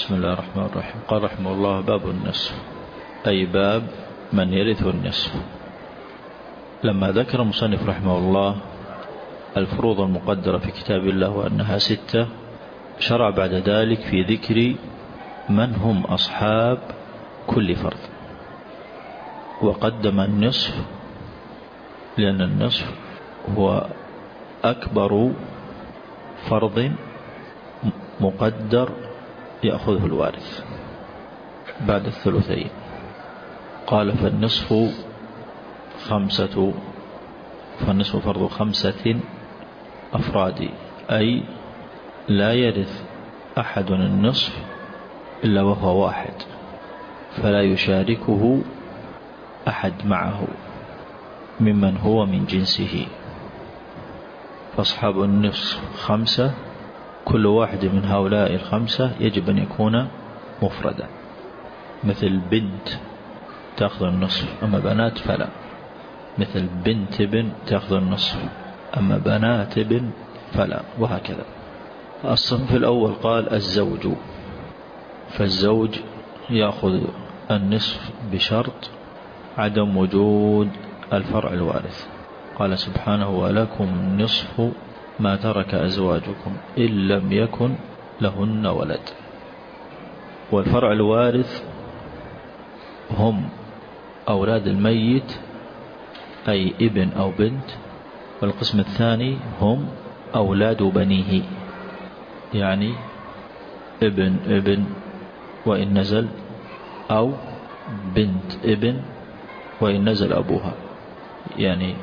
بسم الله الرحمن الرحيم. قال رحمه الله: باب النصف، أي باب من يرث النصف. لما ذكر المصنف رحمه الله الفروض المقدرة في كتاب الله وأنها 6، شرع بعد ذلك في ذكر من هم أصحاب كل فرض، وقدم النصف لأن النصف هو أكبر فرض مقدر يأخذه الوارث بعد الثلثين. قال: فالنصف فرض 5 أفراد، أي لا يرث أحد النصف إلا وهو واحد، فلا يشاركه أحد معه ممن هو من جنسه. فأصحاب النصف 5، كل واحد من هؤلاء 5 يجب أن يكون مفردا، مثل بنت تأخذ النصف أما بنات فلا، مثل بنت ابن تأخذ النصف أما بنات ابن فلا، وهكذا. الصنف الأول قال: الزوج، فالزوج يأخذ النصف بشرط عدم وجود الفرع الوارث. قال سبحانه: ولكم نصف ما ترك أزواجكم إن لم يكن لهن ولد. والفرع الوارث هم أولاد الميت، أي ابن أو بنت. والقسم الثاني هم أولاد بنيه، يعني ابن وإن نزل، أو بنت ابن وإن نزل أبوها، يعني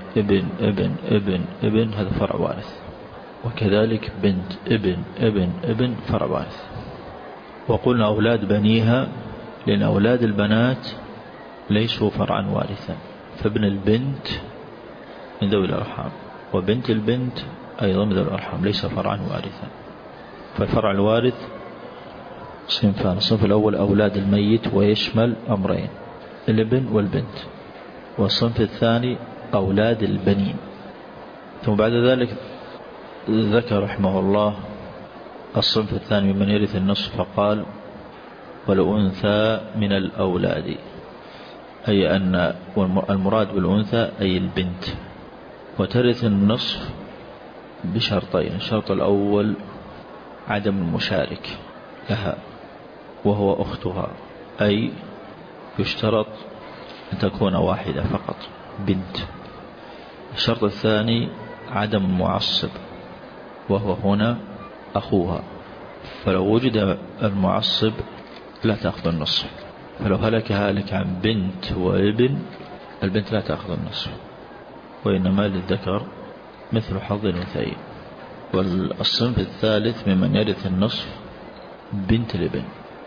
ابن هذا فرع وارث، وكذلك بنت ابن فرع وارث. وقلنا أولاد بنيها لأن أولاد البنات ليسوا فرعا وارثا، فابن البنت من ذوي الأرحام، وبنت البنت أيضا من ذوي الأرحام، ليس فرعا وارثا. فالفرع الوارث صنفان: الصنف الأول أولاد الميت ويشمل أمرين، الابن والبنت. والصنف الثاني أولاد البنين. ثم بعد ذلك ذكر رحمه الله الصنف الثاني ممن يرث النصف، فقال: والأنثى من الأولاد، أي أن المراد بالأنثى أي البنت، وترث النصف بشرطين: الشرط الأول عدم المشارك لها وهو أختها، أي يشترط أن تكون واحدة فقط بنت. الشرط الثاني عدم المعصب، وهو هنا أخوها، فلو وجد المعصب لا تأخذ النصف. فلو هلك عن بنت وابن، البنت لا تأخذ النصف، وإنما للذكر مثل حظ الأنثيين. والصنف الثالث ممن يرث النصف بنت الابن،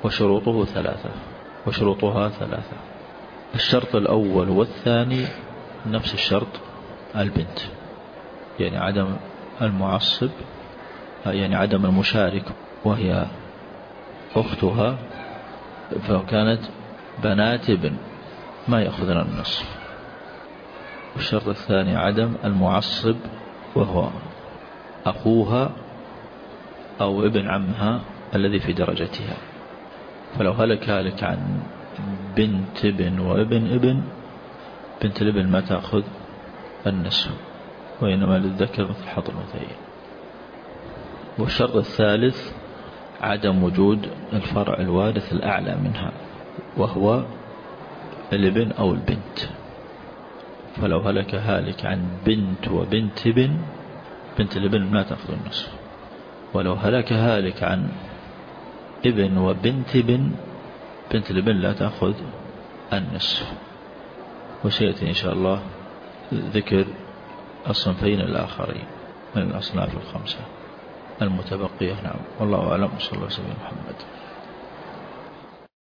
وشروطها 3. الشرط الأول والثاني نفس الشرط البنت، يعني عدم المعصب، يعني عدم المشارك وهي أختها، فلو كانت بنات ابن ما يأخذن النصف. والشرط الثاني عدم المعصب وهو أخوها أو ابن عمها الذي في درجتها. فلو هلك عن بنت ابن وابن بنت الابن ما تأخذ النصف، وإنما للذكر مثل حظ الأنثيين. والشرط الثالث عدم وجود الفرع الوارث الأعلى منها، وهو الابن أو البنت. فلو هلك عن بنت وبنت ابن، بنت الابن ما تأخذ النصف. ولو هلك عن ابن وبنت ابن، بنت الابن لا تأخذ النصف. وسيأتي إن شاء الله ذكر الصنفين الآخرين من الأصناف 5 المتبقية. نعم، والله أعلم. صلى الله عليه وسلم محمد.